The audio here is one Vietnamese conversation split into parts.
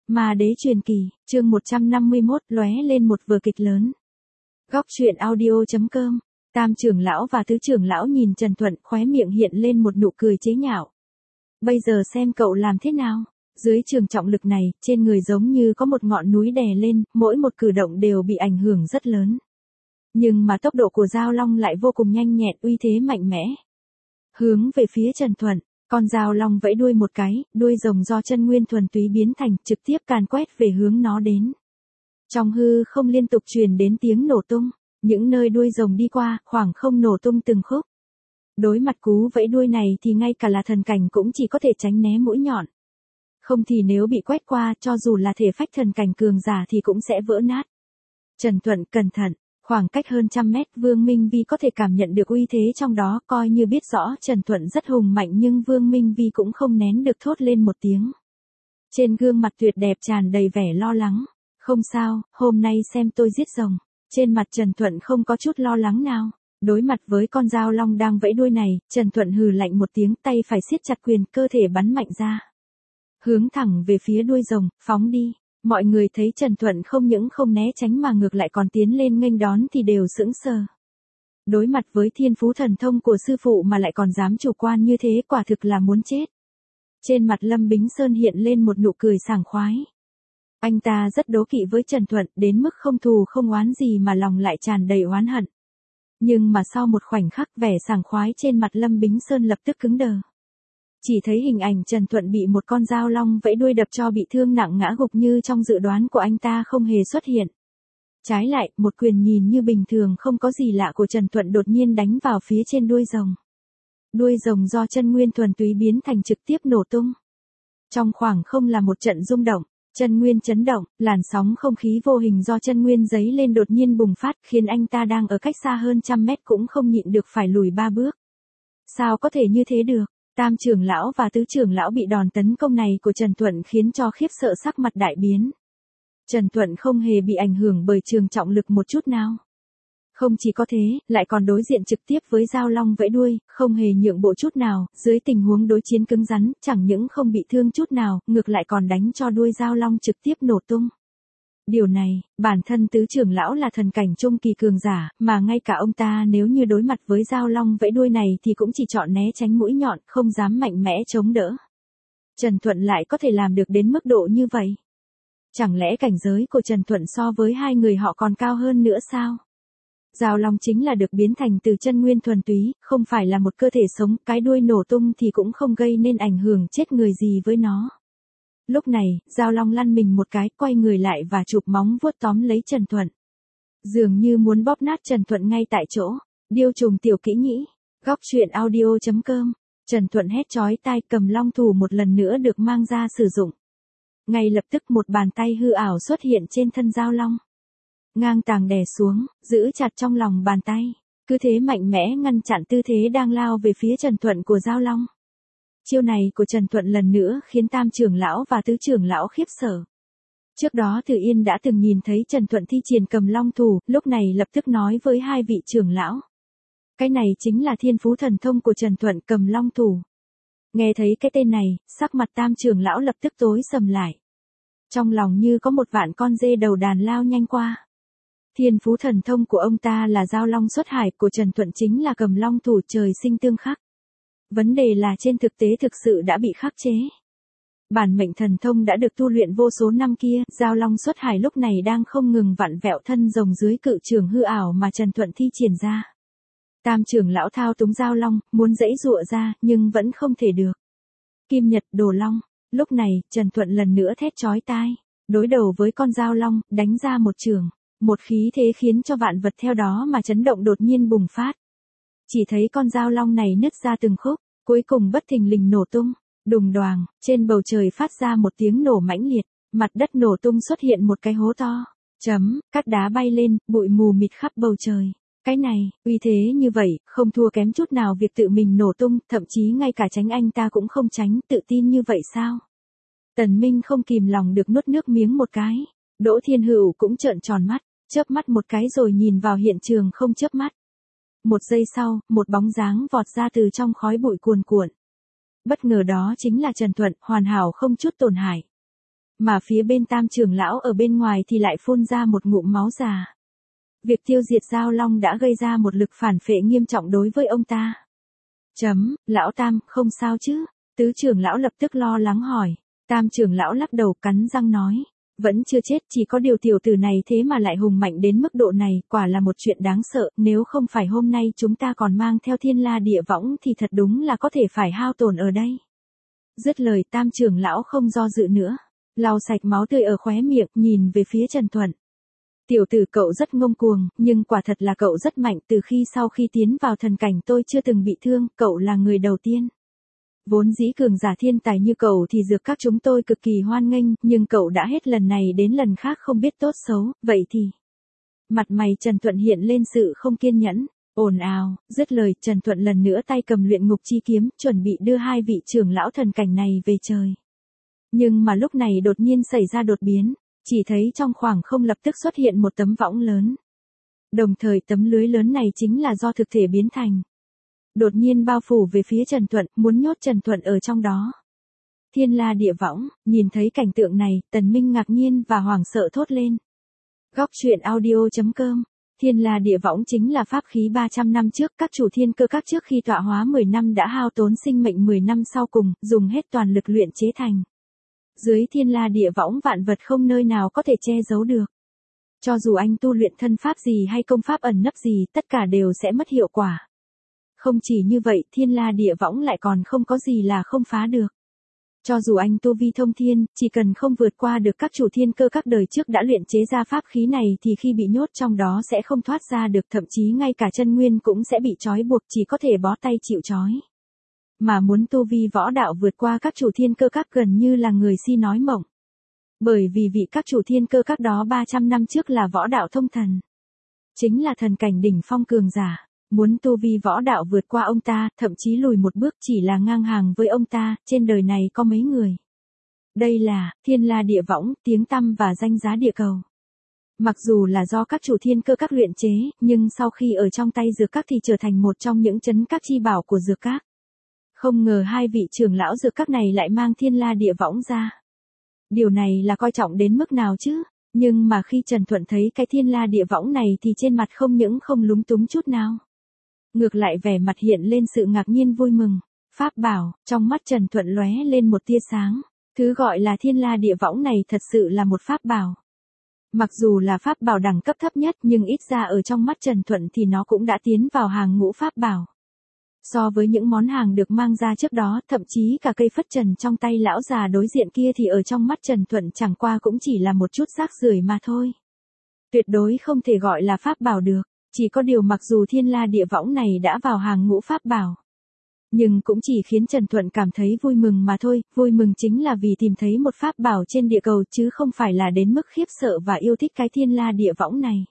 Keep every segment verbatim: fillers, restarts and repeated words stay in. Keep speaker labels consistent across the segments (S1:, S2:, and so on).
S1: Ma đế truyền kỳ, chương một trăm năm mươi mốt, lóe lên một vở kịch lớn. Góc truyện audio chấm com. Tam trưởng lão và tứ trưởng lão nhìn Trần Thuận, khóe miệng hiện lên một nụ cười chế nhạo. Bây giờ xem cậu làm thế nào? Dưới trường trọng lực này, trên người giống như có một ngọn núi đè lên, mỗi một cử động đều bị ảnh hưởng rất lớn. Nhưng mà tốc độ của Dao Long lại vô cùng nhanh nhẹn, uy thế mạnh mẽ. Hướng về phía Trần Thuận, con Dao Long vẫy đuôi một cái, đuôi rồng do chân nguyên thuần túy biến thành, trực tiếp càn quét về hướng nó đến. Trong hư không liên tục truyền đến tiếng nổ tung, những nơi đuôi rồng đi qua, khoảng không nổ tung từng khúc. Đối mặt cú vẫy đuôi này thì ngay cả là thần cảnh cũng chỉ có thể tránh né mũi nhọn. Không thì nếu bị quét qua, cho dù là thể phách thần cảnh cường giả thì cũng sẽ vỡ nát. Trần Thuận cẩn thận, khoảng cách hơn trăm mét, Vương Minh Vi có thể cảm nhận được uy thế trong đó, coi như biết rõ Trần Thuận rất hùng mạnh nhưng Vương Minh Vi cũng không nén được thốt lên một tiếng. Trên gương mặt tuyệt đẹp tràn đầy vẻ lo lắng. Không sao, hôm nay xem tôi giết rồng. Trên mặt Trần Thuận không có chút lo lắng nào. Đối mặt với con Dao Long đang vẫy đuôi này, Trần Thuận hừ lạnh một tiếng, tay phải siết chặt quyền, cơ thể bắn mạnh ra. Hướng thẳng về phía đuôi rồng, phóng đi. Mọi người thấy Trần Thuận không những không né tránh mà ngược lại còn tiến lên nghênh đón thì đều sững sờ. Đối mặt với thiên phú thần thông của sư phụ mà lại còn dám chủ quan như thế, quả thực là muốn chết. Trên mặt Lâm Bính Sơn hiện lên một nụ cười sảng khoái. Anh ta rất đố kỵ với Trần Thuận, đến mức không thù không oán gì mà lòng lại tràn đầy oán hận. Nhưng mà sau một khoảnh khắc, vẻ sảng khoái trên mặt Lâm Bính Sơn lập tức cứng đờ. Chỉ thấy hình ảnh Trần Thuận bị một con Dao Long vẫy đuôi đập cho bị thương nặng ngã gục như trong dự đoán của anh ta không hề xuất hiện. Trái lại, một quyền nhìn như bình thường không có gì lạ của Trần Thuận đột nhiên đánh vào phía trên đuôi rồng. Đuôi rồng do chân nguyên thuần túy biến thành trực tiếp nổ tung. Trong khoảng không là một trận rung động, chân nguyên chấn động, làn sóng không khí vô hình do chân nguyên giấy lên đột nhiên bùng phát, khiến anh ta đang ở cách xa hơn trăm mét cũng không nhịn được phải lùi ba bước. Sao có thể như thế được? Tam trưởng lão và tứ trưởng lão bị đòn tấn công này của Trần Thuận khiến cho khiếp sợ, sắc mặt đại biến. Trần Thuận không hề bị ảnh hưởng bởi trường trọng lực một chút nào. Không chỉ có thế, lại còn đối diện trực tiếp với Dao Long vẫy đuôi, không hề nhượng bộ chút nào, dưới tình huống đối chiến cứng rắn, chẳng những không bị thương chút nào, ngược lại còn đánh cho đuôi Dao Long trực tiếp nổ tung. Điều này, bản thân tứ trưởng lão là thần cảnh trung kỳ cường giả, mà ngay cả ông ta nếu như đối mặt với Dao Long vẫy đuôi này thì cũng chỉ chọn né tránh mũi nhọn, không dám mạnh mẽ chống đỡ. Trần Thuận lại có thể làm được đến mức độ như vậy. Chẳng lẽ cảnh giới của Trần Thuận so với hai người họ còn cao hơn nữa sao? Dao Long chính là được biến thành từ chân nguyên thuần túy, không phải là một cơ thể sống, cái đuôi nổ tung thì cũng không gây nên ảnh hưởng chết người gì với nó. Lúc này, Dao Long lăn mình một cái, quay người lại và chụp móng vuốt tóm lấy Trần Thuận. Dường như muốn bóp nát Trần Thuận ngay tại chỗ. Điêu trùng tiểu kỹ nhĩ. Góc truyện audio chấm com. Trần Thuận hét chói tai, cầm long thủ một lần nữa được mang ra sử dụng. Ngay lập tức một bàn tay hư ảo xuất hiện trên thân Dao Long. Ngang tàng đè xuống, giữ chặt trong lòng bàn tay. Cứ thế mạnh mẽ ngăn chặn tư thế đang lao về phía Trần Thuận của Dao Long. Chiêu này của Trần Thuận lần nữa khiến tam trưởng lão và tứ trưởng lão khiếp sợ. Trước đó Từ Yên đã từng nhìn thấy Trần Thuận thi triển cầm long thủ, lúc này lập tức nói với hai vị trưởng lão. Cái này chính là thiên phú thần thông của Trần Thuận, cầm long thủ. Nghe thấy cái tên này, sắc mặt tam trưởng lão lập tức tối sầm lại. Trong lòng như có một vạn con dê đầu đàn lao nhanh qua. Thiên phú thần thông của ông ta là Dao Long xuất hải, của Trần Thuận chính là cầm long thủ, trời sinh tương khắc. Vấn đề là trên thực tế thực sự đã bị khắc chế. Bản mệnh thần thông đã được tu luyện vô số năm kia, Dao Long xuất hải lúc này đang không ngừng vặn vẹo thân rồng dưới cự trường hư ảo mà Trần Thuận thi triển ra. Tam trưởng lão thao túng Dao Long, muốn giãy giụa ra, nhưng vẫn không thể được. Kim Nhật Đồ Long. Lúc này, Trần Thuận lần nữa thét chói tai, đối đầu với con Dao Long, đánh ra một trường. Một khí thế khiến cho vạn vật theo đó mà chấn động đột nhiên bùng phát. Chỉ thấy con Dao Long này nứt ra từng khúc, cuối cùng bất thình lình nổ tung. Đùng đoàng, trên bầu trời phát ra một tiếng nổ mãnh liệt, mặt đất nổ tung xuất hiện một cái hố to. Chấm, cát đá bay lên, bụi mù mịt khắp bầu trời. Cái này, uy thế như vậy, không thua kém chút nào việc tự mình nổ tung, thậm chí ngay cả tránh anh ta cũng không tránh, tự tin như vậy sao? Tần Minh không kìm lòng được nuốt nước miếng một cái. Đỗ Thiên Hữu cũng trợn tròn mắt, chớp mắt một cái rồi nhìn vào hiện trường không chớp mắt. Một giây sau, một bóng dáng vọt ra từ trong khói bụi cuồn cuộn. Bất ngờ đó chính là Trần Thuận, hoàn hảo không chút tổn hại. Mà phía bên Tam trưởng lão ở bên ngoài thì lại phun ra một ngụm máu già. Việc tiêu diệt Giao Long đã gây ra một lực phản phệ nghiêm trọng đối với ông ta. Chấm, lão Tam, không sao chứ? Tứ trưởng lão lập tức lo lắng hỏi. Tam trưởng lão lắc đầu cắn răng nói. Vẫn chưa chết, chỉ có điều tiểu tử này thế mà lại hùng mạnh đến mức độ này, quả là một chuyện đáng sợ, nếu không phải hôm nay chúng ta còn mang theo Thiên La Địa Võng thì thật đúng là có thể phải hao tổn ở đây. Dứt lời Tam trưởng lão không do dự nữa, lau sạch máu tươi ở khóe miệng, nhìn về phía Trần Thuận. Tiểu tử cậu rất ngông cuồng, nhưng quả thật là cậu rất mạnh, từ khi sau khi tiến vào thần cảnh tôi chưa từng bị thương, cậu là người đầu tiên. Vốn dĩ cường giả thiên tài như cậu thì dược các chúng tôi cực kỳ hoan nghênh, nhưng cậu đã hết lần này đến lần khác không biết tốt xấu, vậy thì... Mặt mày Trần Thuận hiện lên sự không kiên nhẫn, ồn ào, dứt lời Trần Thuận lần nữa tay cầm luyện ngục chi kiếm, chuẩn bị đưa hai vị trưởng lão thần cảnh này về trời. Nhưng mà lúc này đột nhiên xảy ra đột biến, chỉ thấy trong khoảng không lập tức xuất hiện một tấm võng lớn. Đồng thời tấm lưới lớn này chính là do thực thể biến thành. Đột nhiên bao phủ về phía Trần Thuận, muốn nhốt Trần Thuận ở trong đó. Thiên La Địa Võng, nhìn thấy cảnh tượng này, Tần Minh ngạc nhiên và hoảng sợ thốt lên. Góc truyện audio chấm com. Thiên La Địa Võng chính là pháp khí ba trăm năm trước, các chủ thiên cơ các trước khi tọa hóa mười năm đã hao tốn sinh mệnh mười năm sau cùng, dùng hết toàn lực luyện chế thành. Dưới Thiên La Địa Võng vạn vật không nơi nào có thể che giấu được. Cho dù anh tu luyện thân pháp gì hay công pháp ẩn nấp gì, tất cả đều sẽ mất hiệu quả. Không chỉ như vậy, Thiên La Địa Võng lại còn không có gì là không phá được. Cho dù anh tu vi thông thiên, chỉ cần không vượt qua được các chủ thiên cơ các đời trước đã luyện chế ra pháp khí này thì khi bị nhốt trong đó sẽ không thoát ra được, thậm chí ngay cả chân nguyên cũng sẽ bị trói buộc, chỉ có thể bó tay chịu trói. Mà muốn tu vi võ đạo vượt qua các chủ thiên cơ các gần như là người si nói mộng. Bởi vì vị các chủ thiên cơ các đó ba trăm năm trước là võ đạo thông thần. Chính là thần cảnh đỉnh phong cường giả. Muốn tu vi võ đạo vượt qua ông ta, thậm chí lùi một bước chỉ là ngang hàng với ông ta, trên đời này có mấy người. Đây là, Thiên La Địa Võng, tiếng tăm và danh giá địa cầu. Mặc dù là do các chủ thiên cơ các luyện chế, nhưng sau khi ở trong tay dược các thì trở thành một trong những trấn các chi bảo của dược các. Không ngờ hai vị trưởng lão dược các này lại mang Thiên La Địa Võng ra. Điều này là coi trọng đến mức nào chứ? Nhưng mà khi Trần Thuận thấy cái Thiên La Địa Võng này thì trên mặt không những không lúng túng chút nào. Ngược lại vẻ mặt hiện lên sự ngạc nhiên vui mừng. Pháp bảo, trong mắt Trần Thuận lóe lên một tia sáng. Thứ gọi là Thiên La Địa Võng này thật sự là một pháp bảo. Mặc dù là pháp bảo đẳng cấp thấp nhất nhưng ít ra ở trong mắt Trần Thuận thì nó cũng đã tiến vào hàng ngũ pháp bảo. So với những món hàng được mang ra trước đó, thậm chí cả cây phất trần trong tay lão già đối diện kia thì ở trong mắt Trần Thuận chẳng qua cũng chỉ là một chút rác rưởi mà thôi. Tuyệt đối không thể gọi là pháp bảo được. Chỉ có điều mặc dù Thiên La Địa Võng này đã vào hàng ngũ pháp bảo, nhưng cũng chỉ khiến Trần Thuận cảm thấy vui mừng mà thôi, vui mừng chính là vì tìm thấy một pháp bảo trên địa cầu chứ không phải là đến mức khiếp sợ và yêu thích cái Thiên La Địa Võng này.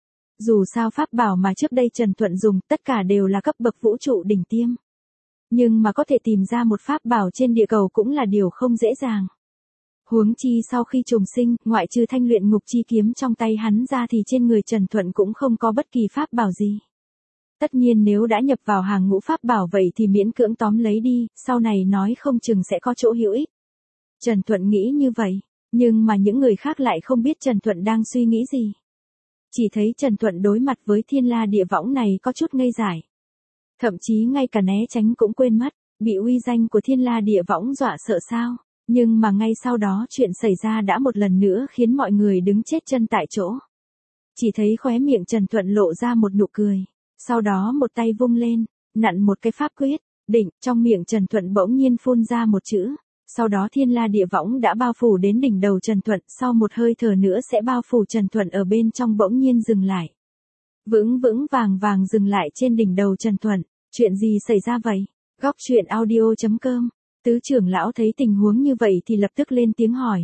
S1: Dù sao pháp bảo mà trước đây Trần Thuận dùng tất cả đều là cấp bậc vũ trụ đỉnh tiêm. Nhưng mà có thể tìm ra một pháp bảo trên địa cầu cũng là điều không dễ dàng. Huống chi sau khi trùng sinh, ngoại trừ thanh luyện ngục chi kiếm trong tay hắn ra thì trên người Trần Thuận cũng không có bất kỳ pháp bảo gì. Tất nhiên nếu đã nhập vào hàng ngũ pháp bảo vậy thì miễn cưỡng tóm lấy đi, sau này nói không chừng sẽ có chỗ hữu ích. Trần Thuận nghĩ như vậy, nhưng mà những người khác lại không biết Trần Thuận đang suy nghĩ gì. Chỉ thấy Trần Thuận đối mặt với Thiên La Địa Võng này có chút ngây dại. Thậm chí ngay cả né tránh cũng quên mất, bị uy danh của Thiên La Địa Võng dọa sợ sao. Nhưng mà ngay sau đó chuyện xảy ra đã một lần nữa khiến mọi người đứng chết chân tại chỗ. Chỉ thấy khóe miệng Trần Thuận lộ ra một nụ cười. Sau đó một tay vung lên, nặn một cái pháp quyết, định, trong miệng Trần Thuận bỗng nhiên phun ra một chữ. Sau đó Thiên La Địa Võng đã bao phủ đến đỉnh đầu Trần Thuận, sau một hơi thở nữa sẽ bao phủ Trần Thuận ở bên trong bỗng nhiên dừng lại. Vững vững vàng vàng dừng lại trên đỉnh đầu Trần Thuận. Chuyện gì xảy ra vậy? Góc truyện audio chấm com. Tứ trưởng lão thấy tình huống như vậy thì lập tức lên tiếng hỏi.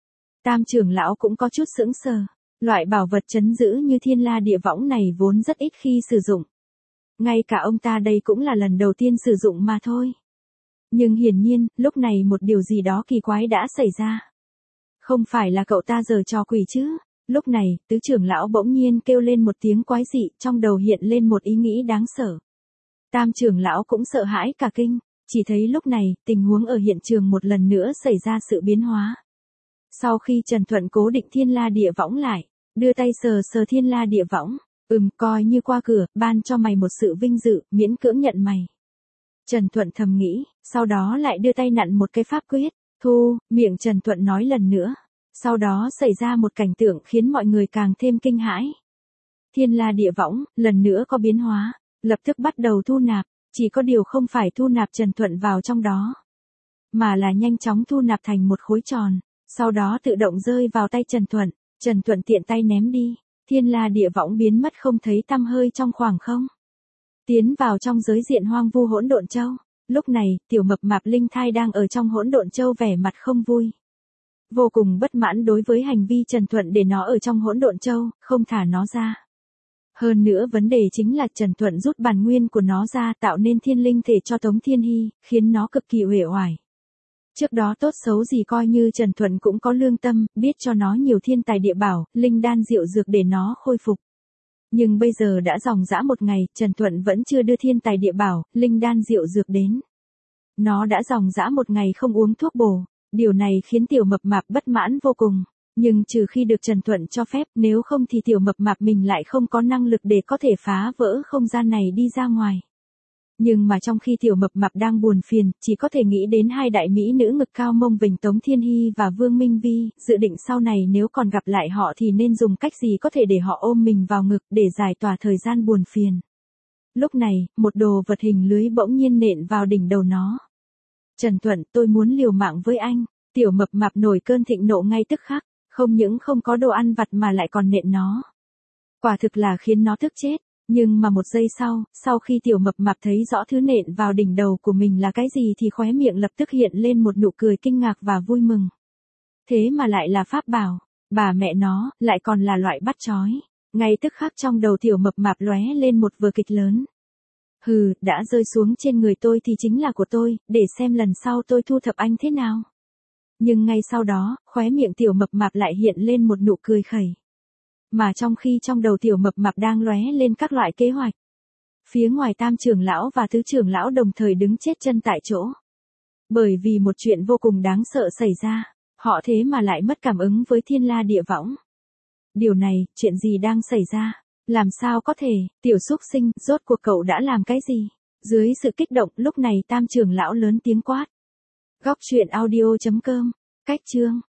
S1: Tam trưởng lão cũng có chút sững sờ. Loại bảo vật trấn giữ như Thiên La Địa Võng này vốn rất ít khi sử dụng. Ngay cả ông ta đây cũng là lần đầu tiên sử dụng mà thôi. Nhưng hiển nhiên, lúc này một điều gì đó kỳ quái đã xảy ra. Không phải là cậu ta giở trò quỷ chứ? Lúc này, tứ trưởng lão bỗng nhiên kêu lên một tiếng quái dị, trong đầu hiện lên một ý nghĩ đáng sợ. Tam trưởng lão cũng sợ hãi cả kinh. Chỉ thấy lúc này, tình huống ở hiện trường một lần nữa xảy ra sự biến hóa. Sau khi Trần Thuận cố định thiên la địa võng lại, đưa tay sờ sờ thiên la địa võng, ừm coi như qua cửa, ban cho mày một sự vinh dự, miễn cưỡng nhận mày. Trần Thuận thầm nghĩ, sau đó lại đưa tay nặn một cái pháp quyết, thu, miệng Trần Thuận nói lần nữa. Sau đó xảy ra một cảnh tượng khiến mọi người càng thêm kinh hãi. Thiên la địa võng, lần nữa có biến hóa, lập tức bắt đầu thu nạp, chỉ có điều không phải thu nạp Trần Thuận vào trong đó, mà là nhanh chóng thu nạp thành một khối tròn, sau đó tự động rơi vào tay Trần Thuận, Trần Thuận tiện tay ném đi, thiên la địa võng biến mất không thấy tăm hơi trong khoảng không. Tiến vào trong giới diện hoang vu hỗn độn châu, lúc này, tiểu mập mạp linh thai đang ở trong hỗn độn châu vẻ mặt không vui. Vô cùng bất mãn đối với hành vi Trần Thuận để nó ở trong hỗn độn châu, không thả nó ra. Hơn nữa vấn đề chính là Trần Thuận rút bản nguyên của nó ra tạo nên thiên linh thể cho Tống Thiên Hy, khiến nó cực kỳ uể oải. Trước đó tốt xấu gì coi như Trần Thuận cũng có lương tâm, biết cho nó nhiều thiên tài địa bảo, linh đan diệu dược để nó khôi phục. Nhưng bây giờ đã dòng dã một ngày, Trần Thuận vẫn chưa đưa thiên tài địa bảo, linh đan diệu dược đến. Nó đã dòng dã một ngày không uống thuốc bổ, điều này khiến tiểu mập mạp bất mãn vô cùng. Nhưng trừ khi được Trần Thuận cho phép, nếu không thì tiểu mập mạp mình lại không có năng lực để có thể phá vỡ không gian này đi ra ngoài. Nhưng mà trong khi tiểu mập mạp đang buồn phiền, chỉ có thể nghĩ đến hai đại mỹ nữ ngực cao mông vểnh Tống Thiên Hy và Vương Minh Vi, dự định sau này nếu còn gặp lại họ thì nên dùng cách gì có thể để họ ôm mình vào ngực để giải tỏa thời gian buồn phiền. Lúc này, một đồ vật hình lưới bỗng nhiên nện vào đỉnh đầu nó. Trần Thuận, tôi muốn liều mạng với anh. Tiểu mập mạp nổi cơn thịnh nộ ngay tức khắc, không những không có đồ ăn vặt mà lại còn nện nó. Quả thực là khiến nó tức chết. Nhưng mà một giây sau, sau khi tiểu mập mạp thấy rõ thứ nện vào đỉnh đầu của mình là cái gì thì khóe miệng lập tức hiện lên một nụ cười kinh ngạc và vui mừng. Thế mà lại là pháp bảo, bà mẹ nó, lại còn là loại bắt chói. Ngay tức khắc trong đầu tiểu mập mạp lóe lên một vở kịch lớn. Hừ, đã rơi xuống trên người tôi thì chính là của tôi, để xem lần sau tôi thu thập anh thế nào. Nhưng ngay sau đó, khóe miệng tiểu mập mạp lại hiện lên một nụ cười khẩy. Mà trong khi trong đầu tiểu mập mạp đang lóe lên các loại kế hoạch. Phía ngoài tam trưởng lão và tứ trưởng lão đồng thời đứng chết chân tại chỗ. Bởi vì một chuyện vô cùng đáng sợ xảy ra, họ thế mà lại mất cảm ứng với thiên la địa võng. Điều này, chuyện gì đang xảy ra? Làm sao có thể, tiểu xúc sinh, rốt cuộc cậu đã làm cái gì? Dưới sự kích động, lúc này tam trưởng lão lớn tiếng quát. Góc truyện audio chấm com, cách chương.